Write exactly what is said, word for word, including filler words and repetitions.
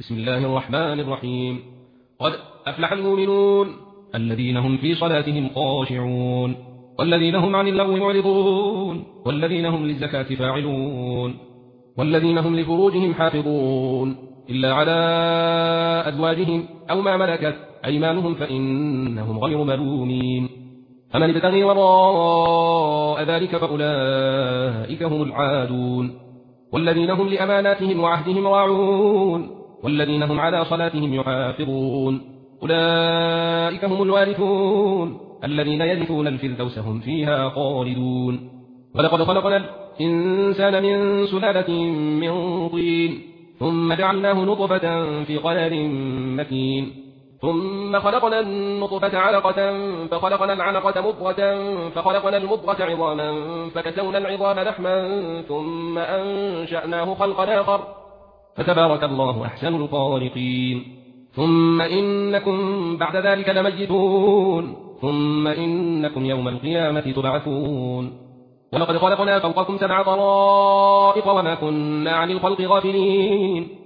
بسم الله الرحمن الرحيم. قد أفلح المؤمنون الذين هم في صلاتهم خاشعون والذين هم عن اللغو معرضون والذين هم للزكاة فاعلون والذين هم لفروجهم حافظون إلا على أزواجهم أو ما ملكت أيمانهم فإنهم غير ملومين. فمن ابتغي وراء ذلك فأولئك هم العادون والذين هم لأماناتهم وعهدهم راعون والذين هم على صلاتهم يحافظون أولئك هم الوارثون الذين يرثون الفردوس هم فيها خالدون. ولقد خلقنا الإنسان من سلالة من طين ثم جعلناه نطفة في قرار مكين ثم خلقنا النطفة علقة فخلقنا العلقة مضغة فخلقنا المضغة عظاما فكسونا العظام لحما ثم أنشأناه خلقا آخر فتبارك الله أحسن الخالقين. ثم إنكم بعد ذلك لميتون ثم إنكم يوم القيامة تبعثون. ولقد خلقنا فوقكم سبع طرائق وما كنا عن الخلق غافلين